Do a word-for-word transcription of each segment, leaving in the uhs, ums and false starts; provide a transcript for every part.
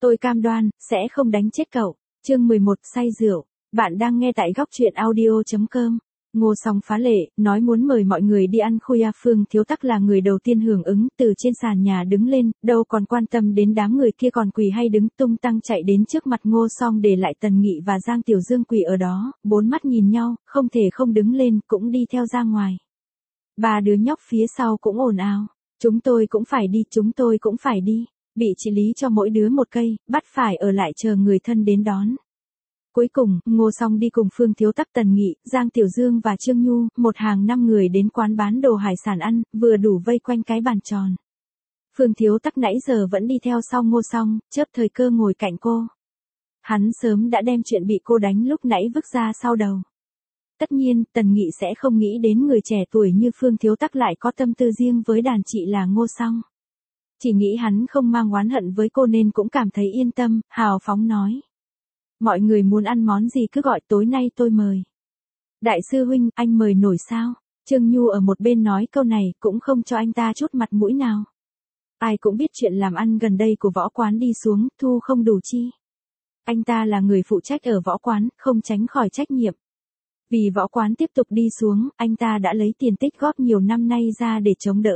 Tôi cam đoan, sẽ không đánh chết cậu. Chương mười một say rượu. Bạn đang nghe tại góc truyện audio chấm com. Ngô Song phá lệ, nói muốn mời mọi người đi ăn khuya. Phương Thiếu Tắc là người đầu tiên hưởng ứng, từ trên sàn nhà đứng lên, đâu còn quan tâm đến đám người kia còn quỳ hay đứng, tung tăng chạy đến trước mặt Ngô Song để lại Tần Nghị và Giang Tiểu Dương quỳ ở đó, bốn mắt nhìn nhau, không thể không đứng lên, cũng đi theo ra ngoài. Ba đứa nhóc phía sau cũng ồn ào, chúng tôi cũng phải đi, chúng tôi cũng phải đi, bị chị Lý cho mỗi đứa một cây, bắt phải ở lại chờ người thân đến đón. Cuối cùng, Ngô Song đi cùng Phương Thiếu Tắc, Tần Nghị, Giang Tiểu Dương và Trương Nhu, một hàng năm người đến quán bán đồ hải sản ăn, vừa đủ vây quanh cái bàn tròn. Phương Thiếu Tắc nãy giờ vẫn đi theo sau Ngô Song, chớp thời cơ ngồi cạnh cô. Hắn sớm đã đem chuyện bị cô đánh lúc nãy vứt ra sau đầu. Tất nhiên, Tần Nghị sẽ không nghĩ đến người trẻ tuổi như Phương Thiếu Tắc lại có tâm tư riêng với đàn chị là Ngô Song. Chỉ nghĩ hắn không mang oán hận với cô nên cũng cảm thấy yên tâm, hào phóng nói. Mọi người muốn ăn món gì cứ gọi, tối nay tôi mời. Đại sư huynh, anh mời nổi sao? Trương Nhu ở một bên nói câu này cũng không cho anh ta chút mặt mũi nào. Ai cũng biết chuyện làm ăn gần đây của võ quán đi xuống, thu không đủ chi. Anh ta là người phụ trách ở võ quán, không tránh khỏi trách nhiệm. Vì võ quán tiếp tục đi xuống, anh ta đã lấy tiền tích góp nhiều năm nay ra để chống đỡ.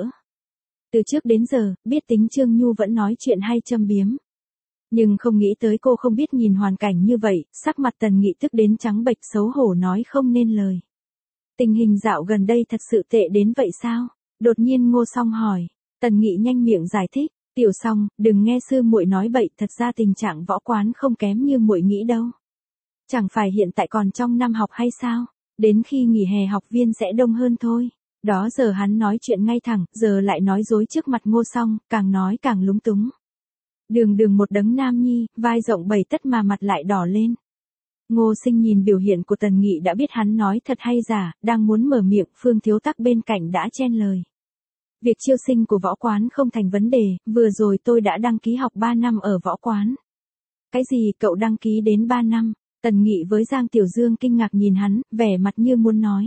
Từ trước đến giờ, biết tính Trương Nhu vẫn nói chuyện hay châm biếm. Nhưng không nghĩ tới cô không biết nhìn hoàn cảnh như vậy, sắc mặt Tần Nghị tức đến trắng bệch, xấu hổ nói không nên lời. Tình hình dạo gần đây thật sự tệ đến vậy sao? Đột nhiên Ngô Song hỏi. Tần Nghị nhanh miệng giải thích, Tiểu Song, đừng nghe sư muội nói bậy, thật ra tình trạng võ quán không kém như muội nghĩ đâu. Chẳng phải hiện tại còn trong năm học hay sao? Đến khi nghỉ hè học viên sẽ đông hơn thôi. Đó giờ hắn nói chuyện ngay thẳng, giờ lại nói dối trước mặt Ngô Song, càng nói càng lúng túng. Đường đường một đấng nam nhi, vai rộng bảy tấc mà mặt lại đỏ lên. Ngô Sinh nhìn biểu hiện của Tần Nghị đã biết hắn nói thật hay giả, đang muốn mở miệng, Phương Thiếu Tắc bên cạnh đã chen lời. Việc chiêu sinh của võ quán không thành vấn đề, vừa rồi tôi đã đăng ký học ba năm ở võ quán. Cái gì, cậu đăng ký đến ba năm? Tần Nghị với Giang Tiểu Dương kinh ngạc nhìn hắn, vẻ mặt như muốn nói.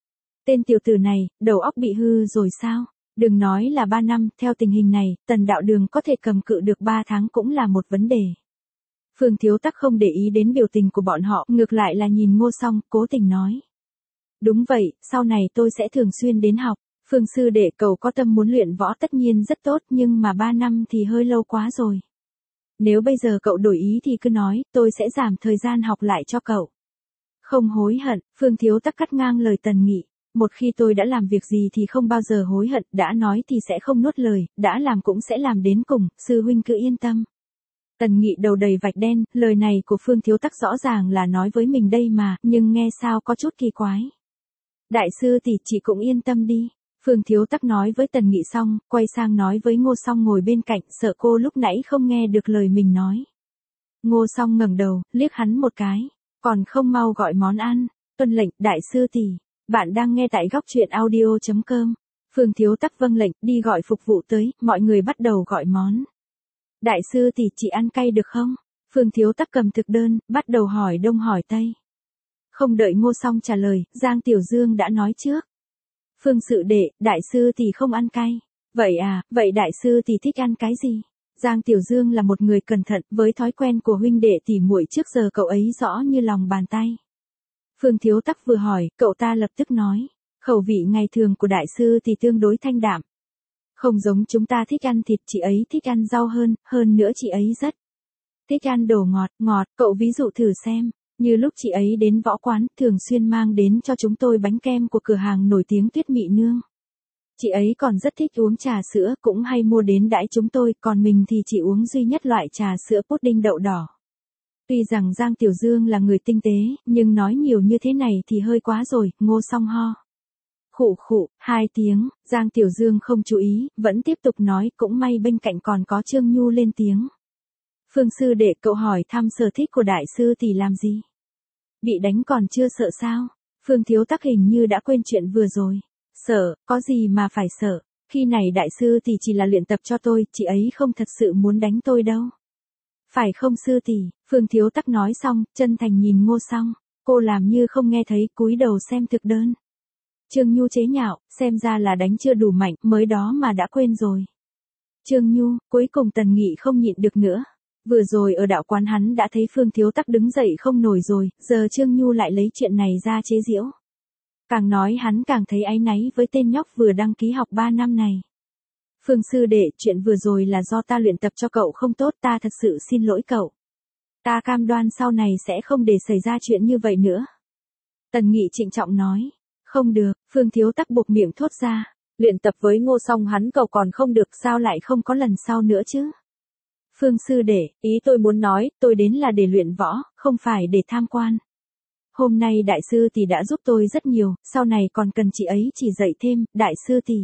Tên tiểu tử này, đầu óc bị hư rồi sao? Đừng nói là ba năm, theo tình hình này, Tần Đạo Đường có thể cầm cự được ba tháng cũng là một vấn đề. Phương Thiếu Tắc không để ý đến biểu tình của bọn họ, ngược lại là nhìn Ngô Song, cố tình nói. Đúng vậy, sau này tôi sẽ thường xuyên đến học. Phương sư đệ, cậu có tâm muốn luyện võ tất nhiên rất tốt, nhưng mà ba năm thì hơi lâu quá rồi. Nếu bây giờ cậu đổi ý thì cứ nói, tôi sẽ giảm thời gian học lại cho cậu. Không hối hận, Phương Thiếu Tắc cắt ngang lời Tần Nghị. Một khi tôi đã làm việc gì thì không bao giờ hối hận, đã nói thì sẽ không nuốt lời, đã làm cũng sẽ làm đến cùng, sư huynh cứ yên tâm. Tần Nghị đầu đầy vạch đen, lời này của Phương Thiếu Tắc rõ ràng là nói với mình đây mà, nhưng nghe sao có chút kỳ quái. Đại sư tỷ, chị cũng yên tâm đi. Phương Thiếu Tắc nói với Tần Nghị xong, quay sang nói với Ngô Song ngồi bên cạnh, sợ cô lúc nãy không nghe được lời mình nói. Ngô Song ngẩng đầu, liếc hắn một cái, còn không mau gọi món ăn. Tuân lệnh, đại sư tỷ. Bạn đang nghe tại góc truyện audio chấm com. Phương Thiếu Tắc vâng lệnh, đi gọi phục vụ tới, mọi người bắt đầu gọi món. Đại sư tỷ, chị ăn cay được không? Phương Thiếu Tắc cầm thực đơn, bắt đầu hỏi đông hỏi tây. Không đợi Ngô Song trả lời, Giang Tiểu Dương đã nói trước. Phương sự đệ, đại sư tỷ không ăn cay. Vậy à, vậy đại sư tỷ thích ăn cái gì? Giang Tiểu Dương là một người cẩn thận, với thói quen của huynh đệ tỉ muội trước giờ cậu ấy rõ như lòng bàn tay. Phương Thiếu Tắc vừa hỏi, cậu ta lập tức nói, khẩu vị ngày thường của đại sư thì tương đối thanh đạm. Không giống chúng ta thích ăn thịt, chị ấy thích ăn rau hơn, hơn nữa chị ấy rất thích ăn đồ ngọt, ngọt, cậu ví dụ thử xem, như lúc chị ấy đến võ quán, thường xuyên mang đến cho chúng tôi bánh kem của cửa hàng nổi tiếng Tuyết Mị Nương. Chị ấy còn rất thích uống trà sữa, cũng hay mua đến đãi chúng tôi, còn mình thì chỉ uống duy nhất loại trà sữa pudding đậu đỏ. Tuy rằng Giang Tiểu Dương là người tinh tế, nhưng nói nhiều như thế này thì hơi quá rồi, Ngô Song ho. Khụ khụ, hai tiếng, Giang Tiểu Dương không chú ý, vẫn tiếp tục nói, cũng may bên cạnh còn có Trương Nhu lên tiếng. Phương sư đệ, cậu hỏi thăm sở thích của đại sư thì làm gì? Bị đánh còn chưa sợ sao? Phương Thiếu Tắc hình như đã quên chuyện vừa rồi. Sợ, có gì mà phải sợ, khi này đại sư thì chỉ là luyện tập cho tôi, chị ấy không thật sự muốn đánh tôi đâu. Phải không sư tỷ? Phương Thiếu Tắc nói xong, chân thành nhìn Ngô Song, cô làm như không nghe thấy, cúi đầu xem thực đơn. Trương Nhu chế nhạo, xem ra là đánh chưa đủ mạnh, mới đó mà đã quên rồi. Trương Nhu, cuối cùng Tần Nghị không nhịn được nữa. Vừa rồi ở đạo quán hắn đã thấy Phương Thiếu Tắc đứng dậy không nổi rồi, giờ Trương Nhu lại lấy chuyện này ra chế giễu. Càng nói hắn càng thấy áy náy với tên nhóc vừa đăng ký học ba năm này. Phương sư đệ, chuyện vừa rồi là do ta luyện tập cho cậu không tốt, ta thật sự xin lỗi cậu. Ta cam đoan sau này sẽ không để xảy ra chuyện như vậy nữa. Tần Nghị trịnh trọng nói. Không được, Phương Thiếu Tắc buộc miệng thốt ra. Luyện tập với Ngô Song hắn cậu còn không được, sao lại không có lần sau nữa chứ? Phương sư đệ, ý tôi muốn nói, tôi đến là để luyện võ, không phải để tham quan. Hôm nay đại sư tỷ đã giúp tôi rất nhiều, sau này còn cần chị ấy chỉ dạy thêm, đại sư tỷ.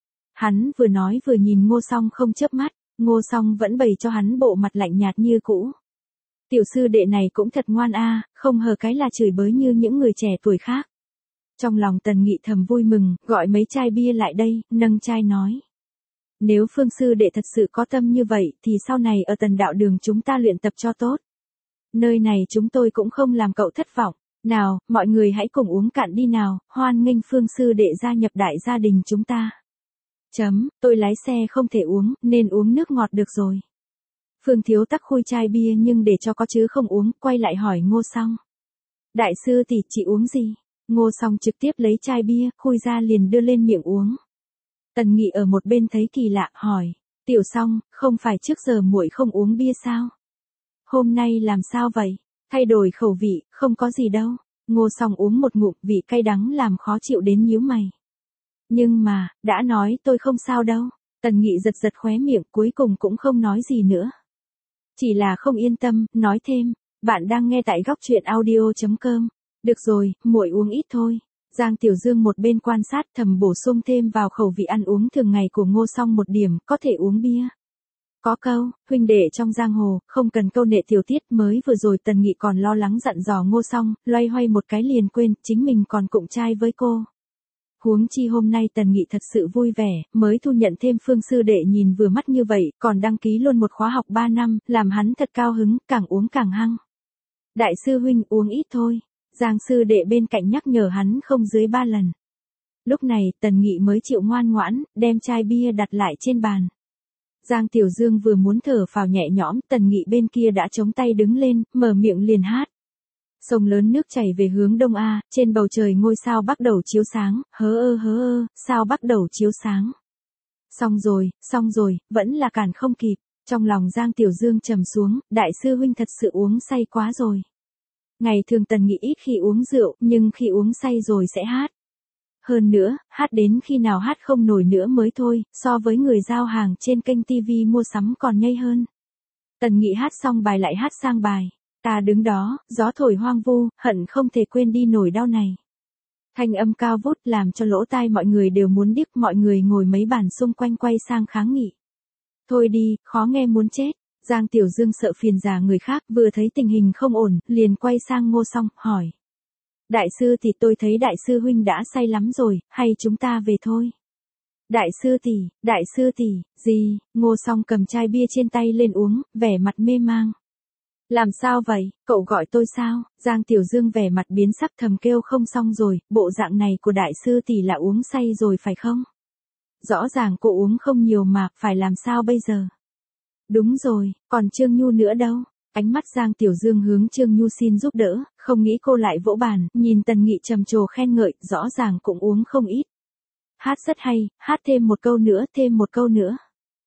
Hắn vừa nói vừa nhìn Ngô Song không chớp mắt, Ngô Song vẫn bày cho hắn bộ mặt lạnh nhạt như cũ. Tiểu sư đệ này cũng thật ngoan a, không hờ cái là chửi bới như những người trẻ tuổi khác. Trong lòng Tần Nghị thầm vui mừng, gọi mấy chai bia lại đây, nâng chai nói. Nếu Phương sư đệ thật sự có tâm như vậy, thì sau này ở Tần đạo đường chúng ta luyện tập cho tốt. Nơi này chúng tôi cũng không làm cậu thất vọng. Nào, mọi người hãy cùng uống cạn đi nào, hoan nghênh Phương sư đệ gia nhập đại gia đình chúng ta. Chấm, tôi lái xe không thể uống, nên uống nước ngọt được rồi. Phương Thiếu Tắc khui chai bia nhưng để cho có chứ không uống, quay lại hỏi Ngô Song. Đại sư tỷ, chị uống gì? Ngô Song trực tiếp lấy chai bia, khui ra liền đưa lên miệng uống. Tần Nghị ở một bên thấy kỳ lạ, hỏi. Tiểu Song, không phải trước giờ muội không uống bia sao? Hôm nay làm sao vậy? Thay đổi khẩu vị, không có gì đâu. Ngô Song uống một ngụm, vị cay đắng làm khó chịu đến nhíu mày. Nhưng mà, đã nói tôi không sao đâu. Tần Nghị giật giật khóe miệng, cuối cùng cũng không nói gì nữa. Chỉ là không yên tâm, nói thêm. Bạn đang nghe tại góc truyện audio chấm com. Được rồi, muội uống ít thôi. Giang Tiểu Dương một bên quan sát thầm bổ sung thêm vào khẩu vị ăn uống thường ngày của Ngô Song một điểm, có thể uống bia. Có câu, huynh đệ trong giang hồ, không cần câu nệ tiểu tiết, mới vừa rồi Tần Nghị còn lo lắng dặn dò Ngô Song, loay hoay một cái liền quên, chính mình còn cụng trai với cô. Huống chi hôm nay Tần Nghị thật sự vui vẻ, mới thu nhận thêm Phương sư đệ nhìn vừa mắt như vậy, còn đăng ký luôn một khóa học ba năm, làm hắn thật cao hứng, càng uống càng hăng. Đại sư huynh uống ít thôi, Giang sư đệ bên cạnh nhắc nhở hắn không dưới ba lần. Lúc này Tần Nghị mới chịu ngoan ngoãn, đem chai bia đặt lại trên bàn. Giang Tiểu Dương vừa muốn thở phào nhẹ nhõm, Tần Nghị bên kia đã chống tay đứng lên, mở miệng liền hát. Sông lớn nước chảy về hướng đông a, trên bầu trời ngôi sao bắt đầu chiếu sáng, hớ ơ hớ ơ, sao bắt đầu chiếu sáng. Xong rồi, xong rồi, vẫn là cản không kịp. Trong lòng Giang Tiểu Dương trầm xuống, đại sư huynh thật sự uống say quá rồi. Ngày thường Tần Nghị ít khi uống rượu, nhưng khi uống say rồi sẽ hát. Hơn nữa, hát đến khi nào hát không nổi nữa mới thôi, so với người giao hàng trên kênh ti vi mua sắm còn nhây hơn. Tần Nghị hát xong bài lại hát sang bài. Ta đứng đó, gió thổi hoang vu, hận không thể quên đi nỗi đau này. Thanh âm cao vút làm cho lỗ tai mọi người đều muốn điếc, mọi người ngồi mấy bàn xung quanh quay sang kháng nghị. Thôi đi, khó nghe muốn chết. Giang Tiểu Dương sợ phiền già người khác, vừa thấy tình hình không ổn, liền quay sang Ngô Song, hỏi. Đại sư thì tôi thấy đại sư huynh đã say lắm rồi, hay chúng ta về thôi. Đại sư tỷ, đại sư tỷ, gì? Ngô Song cầm chai bia trên tay lên uống, vẻ mặt mê mang. Làm sao vậy, cậu gọi tôi sao? Giang Tiểu Dương vẻ mặt biến sắc thầm kêu không xong rồi, bộ dạng này của đại sư tỷ là uống say rồi phải không? Rõ ràng cô uống không nhiều mà, phải làm sao bây giờ? Đúng rồi, còn Trương Nhu nữa đâu? Ánh mắt Giang Tiểu Dương hướng Trương Nhu xin giúp đỡ, không nghĩ cô lại vỗ bàn, nhìn Tần Nghị trầm trồ khen ngợi, rõ ràng cũng uống không ít. Hát rất hay, hát thêm một câu nữa, thêm một câu nữa.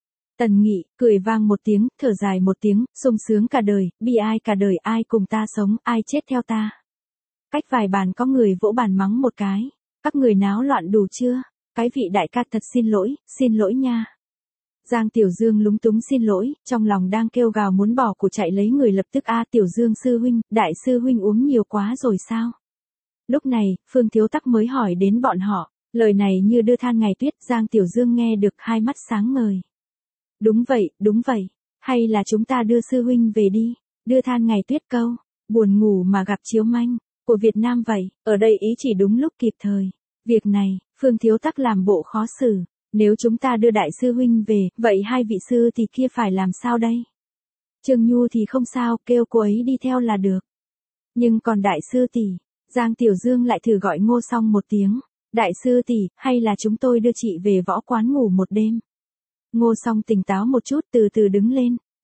Tần Nghị, cười vang một tiếng, thở dài một tiếng, sung sướng cả đời, bi ai cả đời, ai cùng ta sống, ai chết theo ta. Cách vài bàn có người vỗ bàn mắng một cái. Các người náo loạn đủ chưa? Cái vị đại ca thật xin lỗi, xin lỗi nha. Giang Tiểu Dương lúng túng xin lỗi, trong lòng đang kêu gào muốn bỏ của chạy lấy người lập tức a Tiểu Dương sư huynh, đại sư huynh uống nhiều quá rồi sao? Lúc này, Phương Thiếu Tắc mới hỏi đến bọn họ, lời này như đưa than ngày tuyết, Giang Tiểu Dương nghe được hai mắt sáng ngời. Đúng vậy, đúng vậy, hay là chúng ta đưa sư huynh về đi, đưa than ngày tuyết câu, buồn ngủ mà gặp chiếu manh, của Việt Nam vậy, ở đây ý chỉ đúng lúc kịp thời. Việc này, Phương Thiếu Tắc làm bộ khó xử, nếu chúng ta đưa đại sư huynh về, vậy hai vị sư thì kia phải làm sao đây? Trương Nhu thì không sao, kêu cô ấy đi theo là được. Nhưng còn đại sư tỷ, Giang Tiểu Dương lại thử gọi Ngô Song một tiếng, đại sư tỷ, hay là chúng tôi đưa chị về võ quán ngủ một đêm? Ngô Song tỉnh táo một chút từ từ đứng lên,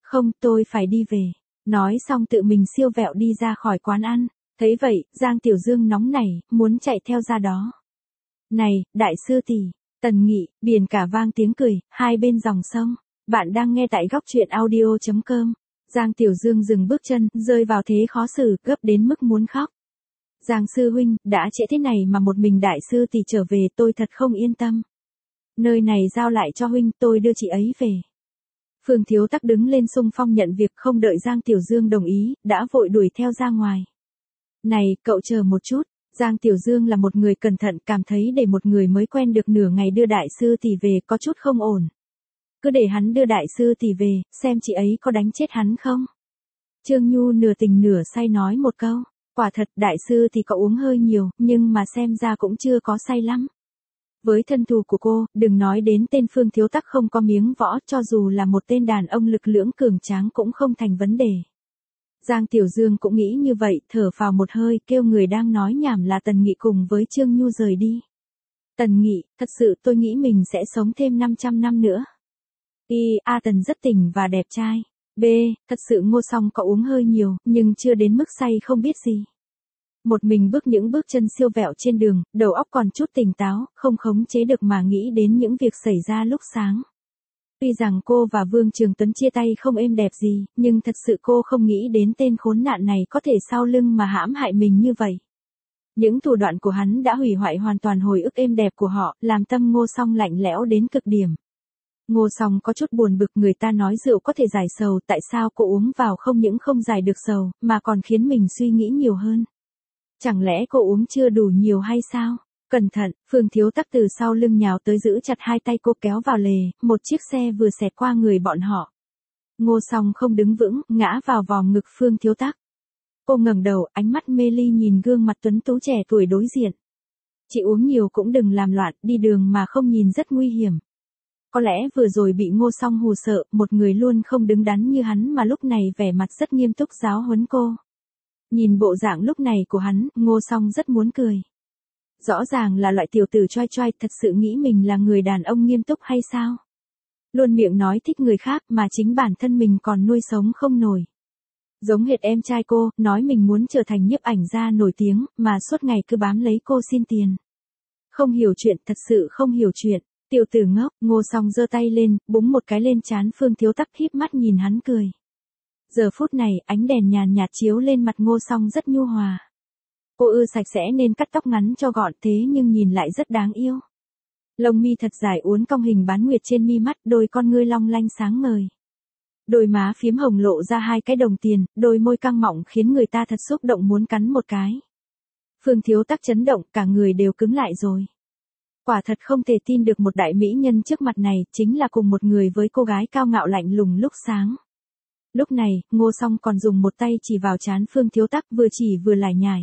Không, tôi phải đi về. Nói xong tự mình siêu vẹo đi ra khỏi quán ăn. Thấy vậy, Giang Tiểu Dương nóng nảy, muốn chạy theo ra đó. Này, đại sư tỷ, Tần Nghị, biển cả vang tiếng cười, hai bên dòng sông. Bạn đang nghe tại góc truyện audio.com. Giang Tiểu Dương dừng bước chân, rơi vào thế khó xử, gấp đến mức muốn khóc. Giang sư huynh, đã trễ thế này mà một mình đại sư tỷ trở về, tôi thật không yên tâm. Nơi này giao lại cho huynh, tôi đưa chị ấy về. Phương Thiếu Tắc đứng lên xung phong nhận việc, không đợi Giang Tiểu Dương đồng ý, đã vội đuổi theo ra ngoài. Này, cậu chờ một chút. Giang Tiểu Dương là một người cẩn thận, cảm thấy để một người mới quen được nửa ngày đưa đại sư tỷ về có chút không ổn. Cứ để hắn đưa đại sư tỷ về, xem chị ấy có đánh chết hắn không. Trương Nhu nửa tình nửa say nói một câu, quả thật đại sư thì cậu uống hơi nhiều, nhưng mà xem ra cũng chưa có say lắm. Với thân thủ của cô, đừng nói đến tên Phương Thiếu Tắc không có miếng võ, cho dù là một tên đàn ông lực lưỡng cường tráng cũng không thành vấn đề. Giang Tiểu Dương cũng nghĩ như vậy, thở phào một hơi, kêu người đang nói nhảm là Tần Nghị cùng với Trương Nhu rời đi. Tần Nghị, thật sự tôi nghĩ mình sẽ sống thêm năm trăm năm nữa. Y, A Tần rất tỉnh và đẹp trai. B, thật sự Ngô Song có uống hơi nhiều, nhưng chưa đến mức say không biết gì. Một mình bước những bước chân siêu vẹo trên đường, đầu óc còn chút tỉnh táo, không khống chế được mà nghĩ đến những việc xảy ra lúc sáng. Tuy rằng cô và Vương Trường Tuấn chia tay không êm đẹp gì, nhưng thật sự cô không nghĩ đến tên khốn nạn này có thể sau lưng mà hãm hại mình như vậy. Những thủ đoạn của hắn đã hủy hoại hoàn toàn hồi ức êm đẹp của họ, làm tâm Ngô Song lạnh lẽo đến cực điểm. Ngô Song có chút buồn bực, người ta nói rượu có thể giải sầu, tại sao cô uống vào không những không giải được sầu, mà còn khiến mình suy nghĩ nhiều hơn. Chẳng lẽ cô uống chưa đủ nhiều hay sao? Cẩn thận, Phương Thiếu Tắc từ sau lưng nhào tới giữ chặt hai tay cô kéo vào lề, một chiếc xe vừa xẹt qua người bọn họ. Ngô Song không đứng vững, ngã vào vòng ngực Phương Thiếu Tắc. Cô ngẩng đầu, ánh mắt mê ly nhìn gương mặt tuấn tú trẻ tuổi đối diện. Chị uống nhiều cũng đừng làm loạn, đi đường mà không nhìn rất nguy hiểm. Có lẽ vừa rồi bị Ngô Song hù sợ, một người luôn không đứng đắn như hắn mà lúc này vẻ mặt rất nghiêm túc giáo huấn cô. Nhìn bộ dạng lúc này của hắn, Ngô Song rất muốn cười. Rõ ràng là loại tiểu tử choai choai, thật sự nghĩ mình là người đàn ông nghiêm túc hay sao? Luôn miệng nói thích người khác mà chính bản thân mình còn nuôi sống không nổi. Giống hệt em trai cô, nói mình muốn trở thành nhiếp ảnh gia nổi tiếng, mà suốt ngày cứ bám lấy cô xin tiền. Không hiểu chuyện, thật sự không hiểu chuyện. Tiểu tử ngốc. Ngô Song giơ tay lên, búng một cái lên trán Phương Thiếu Tắc, híp mắt nhìn hắn cười. Giờ phút này, ánh đèn nhàn nhạt chiếu lên mặt Ngô Song rất nhu hòa. Cô ưa sạch sẽ nên cắt tóc ngắn cho gọn, thế nhưng nhìn lại rất đáng yêu. Lông mi thật dài uốn cong hình bán nguyệt trên mi mắt, đôi con ngươi long lanh sáng ngời. Đôi má phím hồng lộ ra hai cái đồng tiền, đôi môi căng mọng khiến người ta thật xúc động muốn cắn một cái. Phương Thiếu Tắc chấn động, cả người đều cứng lại rồi. Quả thật không thể tin được một đại mỹ nhân trước mặt này chính là cùng một người với cô gái cao ngạo lạnh lùng lúc sáng. Lúc này, Ngô Song còn dùng một tay chỉ vào trán Phương Thiếu Tắc, vừa chỉ vừa lải nhải.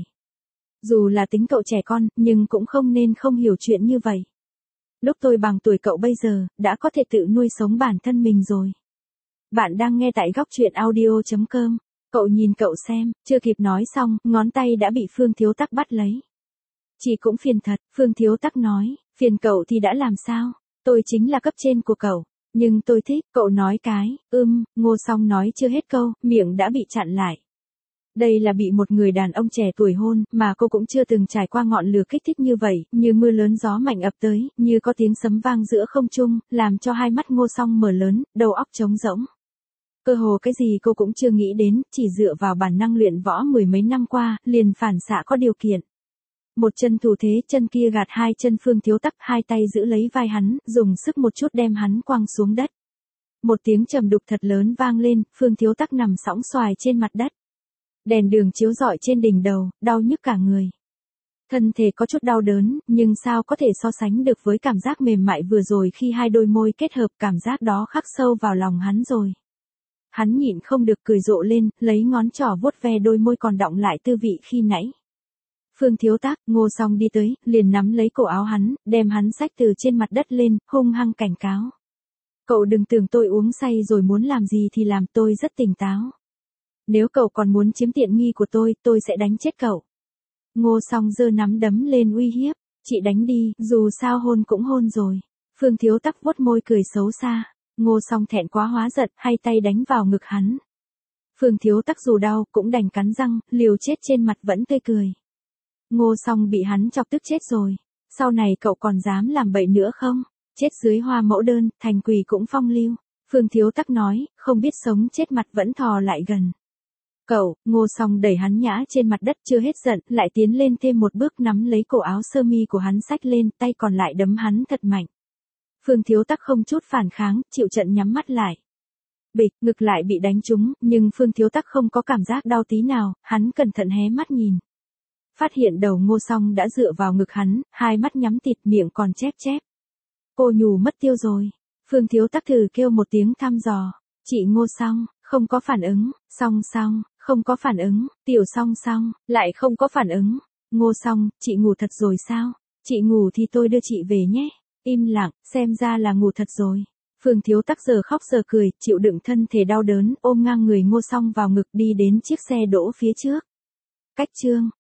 Dù là tính cậu trẻ con, nhưng cũng không nên không hiểu chuyện như vậy. Lúc tôi bằng tuổi cậu bây giờ, đã có thể tự nuôi sống bản thân mình rồi. Bạn đang nghe tại góc truyện audio.com. Cậu nhìn cậu xem, chưa kịp nói xong, ngón tay đã bị Phương Thiếu Tắc bắt lấy. Chị cũng phiền thật, Phương Thiếu Tắc nói, phiền cậu thì đã làm sao, tôi chính là cấp trên của cậu, nhưng tôi thích, cậu nói cái, ưm, Ngô Song nói chưa hết câu, miệng đã bị chặn lại. Đây là bị một người đàn ông trẻ tuổi hôn, mà cô cũng chưa từng trải qua ngọn lửa kích thích như vậy, như mưa lớn gió mạnh ập tới, như có tiếng sấm vang giữa không trung, làm cho hai mắt Ngô Song mở lớn, đầu óc trống rỗng. Cơ hồ cái gì cô cũng chưa nghĩ đến, chỉ dựa vào bản năng luyện võ mười mấy năm qua, liền phản xạ có điều kiện. Một chân thủ thế, chân kia gạt hai chân Phương Thiếu Tắc, hai tay giữ lấy vai hắn, dùng sức một chút đem hắn quăng xuống đất. Một tiếng trầm đục thật lớn vang lên, Phương Thiếu Tắc nằm sõng xoài trên mặt đất. Đèn đường chiếu rọi trên đỉnh đầu, đau nhức cả người. Thân thể có chút đau đớn, nhưng sao có thể so sánh được với cảm giác mềm mại vừa rồi khi hai đôi môi kết hợp, cảm giác đó khắc sâu vào lòng hắn rồi. Hắn nhịn không được cười rộ lên, lấy ngón trỏ vuốt ve đôi môi còn đọng lại tư vị khi nãy. Phương Thiếu Tắc, Ngô Song đi tới, liền nắm lấy cổ áo hắn, đem hắn xách từ trên mặt đất lên, hung hăng cảnh cáo. Cậu đừng tưởng tôi uống say rồi muốn làm gì thì làm, tôi rất tỉnh táo. Nếu cậu còn muốn chiếm tiện nghi của tôi, tôi sẽ đánh chết cậu. Ngô Song giơ nắm đấm lên uy hiếp, chị đánh đi, dù sao hôn cũng hôn rồi. Phương Thiếu Tắc vuốt môi cười xấu xa. Ngô Song thẹn quá hóa giận, hai tay đánh vào ngực hắn. Phương Thiếu Tắc dù đau cũng đành cắn răng, liều chết trên mặt vẫn tươi cười. Ngô Song bị hắn chọc tức chết rồi. Sau này cậu còn dám làm bậy nữa không? Chết dưới hoa mẫu đơn, thành quỷ cũng phong lưu. Phương Thiếu Tắc nói, không biết sống chết mặt vẫn thò lại gần. Cậu, Ngô Song đẩy hắn nhã trên mặt đất chưa hết giận, lại tiến lên thêm một bước nắm lấy cổ áo sơ mi của hắn xách lên, tay còn lại đấm hắn thật mạnh. Phương Thiếu Tắc không chút phản kháng, chịu trận nhắm mắt lại. Bịch, ngực lại bị đánh trúng, nhưng Phương Thiếu Tắc không có cảm giác đau tí nào, hắn cẩn thận hé mắt nhìn. Phát hiện đầu Ngô Song đã dựa vào ngực hắn, hai mắt nhắm tịt miệng còn chép chép. Cô nhù mất tiêu rồi. Phương Thiếu Tắc thử kêu một tiếng thăm dò. Chị Ngô Song, không có phản ứng, Song Song, không có phản ứng, Tiểu Song Song, lại không có phản ứng. Ngô Song, chị ngủ thật rồi sao? Chị ngủ thì tôi đưa chị về nhé. Im lặng, xem ra là ngủ thật rồi. Phương Thiếu Tắc giờ khóc giờ cười, chịu đựng thân thể đau đớn, ôm ngang người Ngô Song vào ngực đi đến chiếc xe đỗ phía trước. Cách chương